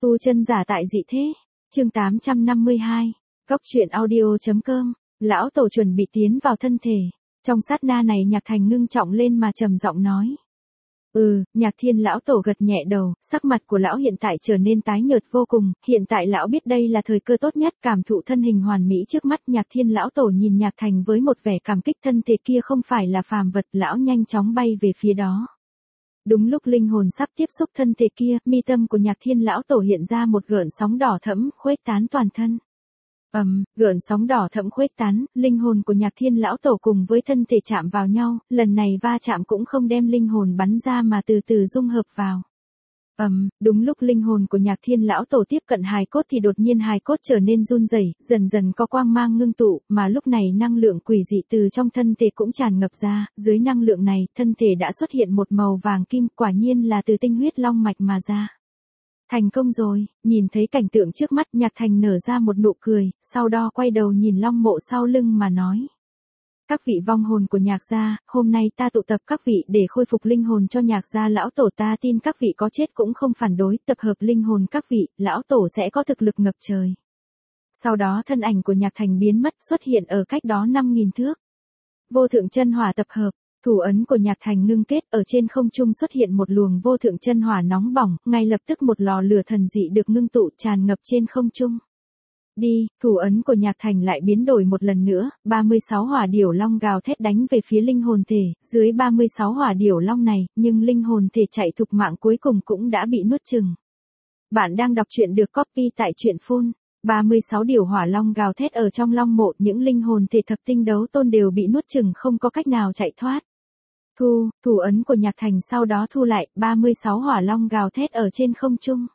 Tu chân giả tại dị thế. Chương 852. Góc truyện audio.com. Lão tổ chuẩn bị tiến vào thân thể. Trong sát na này Nhạc Thành ngưng trọng lên mà trầm giọng nói. Nhạc Thiên lão tổ gật nhẹ đầu, sắc mặt của lão hiện tại trở nên tái nhợt vô cùng, hiện tại lão biết đây là thời cơ tốt nhất, cảm thụ thân hình hoàn mỹ trước mắt. Nhạc Thiên lão tổ nhìn Nhạc Thành với một vẻ cảm kích, thân thể kia không phải là phàm vật, lão nhanh chóng bay về phía đó. Đúng lúc linh hồn sắp tiếp xúc thân thể kia, mi tâm của Nhạc Thiên lão tổ hiện ra một gợn sóng đỏ thẫm, khuếch tán toàn thân. Gợn sóng đỏ thẫm khuếch tán, linh hồn của Nhạc Thiên lão tổ cùng với thân thể chạm vào nhau, lần này va chạm cũng không đem linh hồn bắn ra mà từ từ dung hợp vào. Đúng lúc linh hồn của Nhạc Thiên lão tổ tiếp cận hài cốt thì đột nhiên hài cốt trở nên run rẩy, dần dần có quang mang ngưng tụ, mà lúc này năng lượng quỷ dị từ trong thân thể cũng tràn ngập ra, dưới năng lượng này, thân thể đã xuất hiện một màu vàng kim, quả nhiên là từ tinh huyết long mạch mà ra. Thành công rồi, nhìn thấy cảnh tượng trước mắt, Nhạc Thành nở ra một nụ cười, sau đó quay đầu nhìn long mộ sau lưng mà nói. Các vị vong hồn của Nhạc gia, hôm nay ta tụ tập các vị để khôi phục linh hồn cho Nhạc gia lão tổ, ta tin các vị có chết cũng không phản đối, tập hợp linh hồn các vị, lão tổ sẽ có thực lực ngập trời. Sau đó thân ảnh của Nhạc Thành biến mất, xuất hiện ở cách đó 5.000 thước. Vô thượng chân hỏa tập hợp. Thủ ấn của Nhạc Thành ngưng kết, ở trên không trung xuất hiện một luồng vô thượng chân hỏa nóng bỏng, ngay lập tức một lò lửa thần dị được ngưng tụ tràn ngập trên không trung. Đi, thủ ấn của Nhạc Thành lại biến đổi một lần nữa, 36 hỏa điểu long gào thét đánh về phía linh hồn thể, dưới 36 hỏa điểu long này, nhưng linh hồn thể chạy thục mạng cuối cùng cũng đã bị nuốt chửng. Bạn đang đọc truyện được copy tại truyện phun. 36 điều hỏa long gào thét ở trong long mộ, những linh hồn thể thập tinh đấu tôn đều bị nuốt chửng, không có cách nào chạy thoát. Thủ ấn của Nhạc Thành sau đó thu lại, 36 hỏa long gào thét ở trên không trung.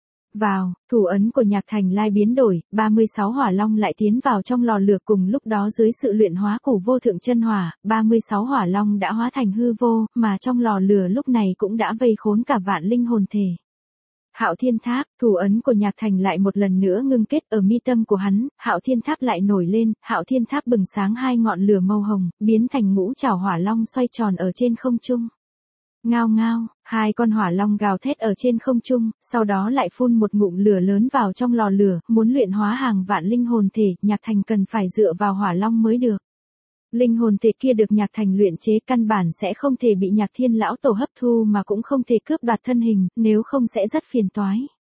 Thủ ấn của Nhạc Thành lai biến đổi, 36 hỏa long lại tiến vào trong lò lửa, cùng lúc đó dưới sự luyện hóa của vô thượng chân hỏa, 36 hỏa long đã hóa thành hư vô, mà trong lò lửa lúc này cũng đã vây khốn cả vạn linh hồn thể. Hạo Thiên Tháp, thủ ấn của Nhạc Thành lại một lần nữa ngưng kết, ở mi tâm của hắn, Hạo Thiên Tháp lại nổi lên, Hạo Thiên Tháp bừng sáng hai ngọn lửa màu hồng, biến thành ngũ trảo hỏa long xoay tròn ở trên không trung. Ngao ngao, hai con hỏa long gào thét ở trên không trung, sau đó lại phun một ngụm lửa lớn vào trong lò lửa, muốn luyện hóa hàng vạn linh hồn thể, Nhạc Thành cần phải dựa vào hỏa long mới được. Linh hồn thể kia được Nhạc Thành luyện chế căn bản sẽ không thể bị Nhạc Thiên lão tổ hấp thu, mà cũng không thể cướp đoạt thân hình, nếu không sẽ rất phiền toái.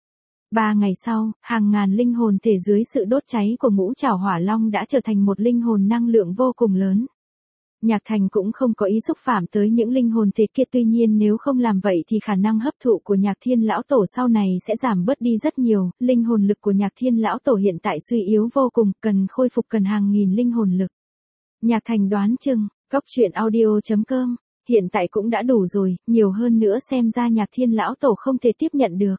3 ngày sau, hàng ngàn linh hồn thể dưới sự đốt cháy của ngũ trảo hỏa long đã trở thành một linh hồn năng lượng vô cùng lớn. Nhạc Thành cũng không có ý xúc phạm tới những linh hồn thể kia, tuy nhiên nếu không làm vậy thì khả năng hấp thụ của Nhạc Thiên lão tổ sau này sẽ giảm bớt đi rất nhiều, linh hồn lực của Nhạc Thiên lão tổ hiện tại suy yếu vô cùng, cần khôi phục cần hàng nghìn linh hồn lực. Nhạc Thành đoán chừng, góc truyện audio.com, hiện tại cũng đã đủ rồi, nhiều hơn nữa xem ra Nhạc Thiên lão tổ không thể tiếp nhận được.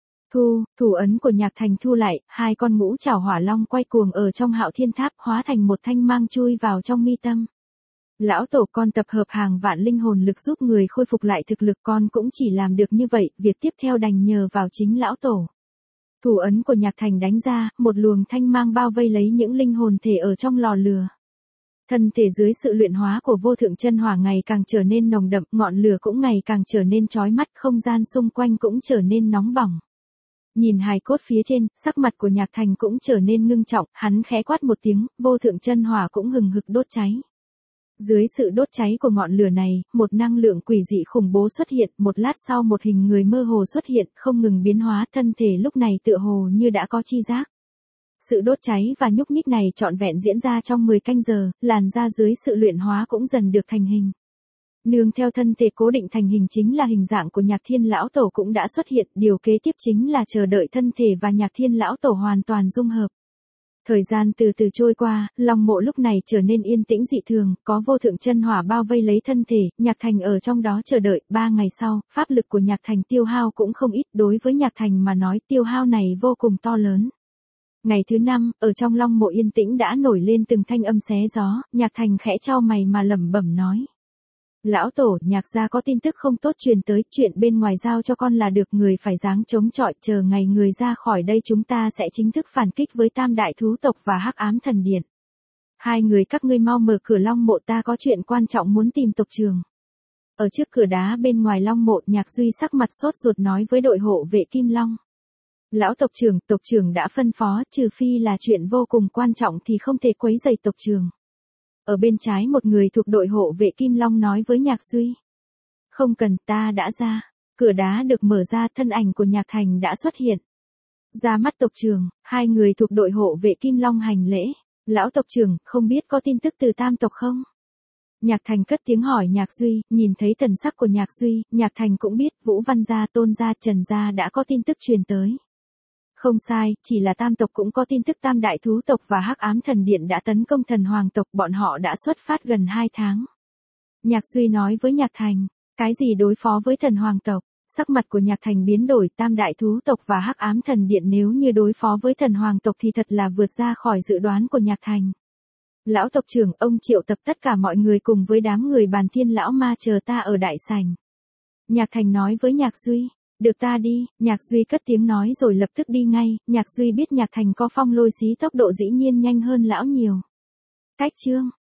Thủ ấn của Nhạc Thành thu lại, hai con ngũ trảo hỏa long quay cuồng ở trong Hạo Thiên Tháp, hóa thành một thanh mang chui vào trong mi tâm. Lão tổ, con tập hợp hàng vạn linh hồn lực giúp người khôi phục lại thực lực, con cũng chỉ làm được như vậy, việc tiếp theo đành nhờ vào chính lão tổ. Thủ ấn của Nhạc Thành đánh ra, một luồng thanh mang bao vây lấy những linh hồn thể ở trong lò lửa. Thân thể dưới sự luyện hóa của vô thượng chân hỏa ngày càng trở nên nồng đậm, ngọn lửa cũng ngày càng trở nên chói mắt, không gian xung quanh cũng trở nên nóng bỏng. Nhìn hài cốt phía trên, sắc mặt của Nhạc Thành cũng trở nên ngưng trọng, hắn khẽ quát một tiếng, vô thượng chân hỏa cũng hừng hực đốt cháy. Dưới sự đốt cháy của ngọn lửa này, một năng lượng quỷ dị khủng bố xuất hiện, một lát sau một hình người mơ hồ xuất hiện, không ngừng biến hóa, thân thể lúc này tựa hồ như đã có chi giác. Sự đốt cháy và nhúc nhích này trọn vẹn diễn ra trong 10 canh giờ, làn da dưới sự luyện hóa cũng dần được thành hình. Nương theo thân thể cố định thành hình chính là hình dạng của Nhạc Thiên lão tổ cũng đã xuất hiện, điều kế tiếp chính là chờ đợi thân thể và Nhạc Thiên lão tổ hoàn toàn dung hợp. Thời gian từ từ trôi qua, long mộ lúc này trở nên yên tĩnh dị thường, có vô thượng chân hỏa bao vây lấy thân thể, Nhạc Thành ở trong đó chờ đợi. 3 ngày sau, pháp lực của Nhạc Thành tiêu hao cũng không ít, đối với Nhạc Thành mà nói tiêu hao này vô cùng to lớn. Ngày thứ 5, ở trong long mộ yên tĩnh đã nổi lên từng thanh âm xé gió, Nhạc Thành khẽ chau mày mà lẩm bẩm nói. Lão tổ, Nhạc gia có tin tức không tốt truyền tới, chuyện bên ngoài giao cho con là được, người phải dáng chống chọi, chờ ngày người ra khỏi đây chúng ta sẽ chính thức phản kích với Tam đại thú tộc và Hắc Ám thần điện. Hai người các ngươi mau mở cửa long mộ, ta có chuyện quan trọng muốn tìm tộc trưởng. Ở trước cửa đá bên ngoài long mộ, Nhạc Duy sắc mặt sốt ruột nói với đội hộ vệ Kim Long. Lão tộc trưởng đã phân phó, trừ phi là chuyện vô cùng quan trọng thì không thể quấy rầy tộc trưởng. Ở bên trái một người thuộc đội hộ vệ Kim Long nói với Nhạc Duy. Không cần, ta đã ra. Cửa đá được mở ra, thân ảnh của Nhạc Thành đã xuất hiện. Ra mắt tộc trưởng, hai người thuộc đội hộ vệ Kim Long hành lễ. Lão tộc trưởng, không biết có tin tức từ Tam tộc không? Nhạc Thành cất tiếng hỏi Nhạc Duy, nhìn thấy thần sắc của Nhạc Duy, Nhạc Thành cũng biết Vũ Văn gia, Tôn gia, Trần gia đã có tin tức truyền tới. Không sai, chỉ là Tam tộc cũng có tin tức Tam đại thú tộc và Hắc Ám Thần Điện đã tấn công Thần Hoàng tộc, bọn họ đã xuất phát gần 2 tháng. Nhạc Duy nói với Nhạc Thành, cái gì đối phó với Thần Hoàng tộc? Sắc mặt của Nhạc Thành biến đổi, Tam đại thú tộc và Hắc Ám Thần Điện nếu như đối phó với Thần Hoàng tộc thì thật là vượt ra khỏi dự đoán của Nhạc Thành. Lão tộc trưởng, ông triệu tập tất cả mọi người cùng với đám người Bàn Thiên lão ma chờ ta ở đại sảnh. Nhạc Thành nói với Nhạc Duy, được ta đi. Nhạc Duy cất tiếng nói rồi lập tức đi ngay. Nhạc Duy biết Nhạc Thành có phong lôi xí tốc độ dĩ nhiên nhanh hơn lão nhiều. Cách chương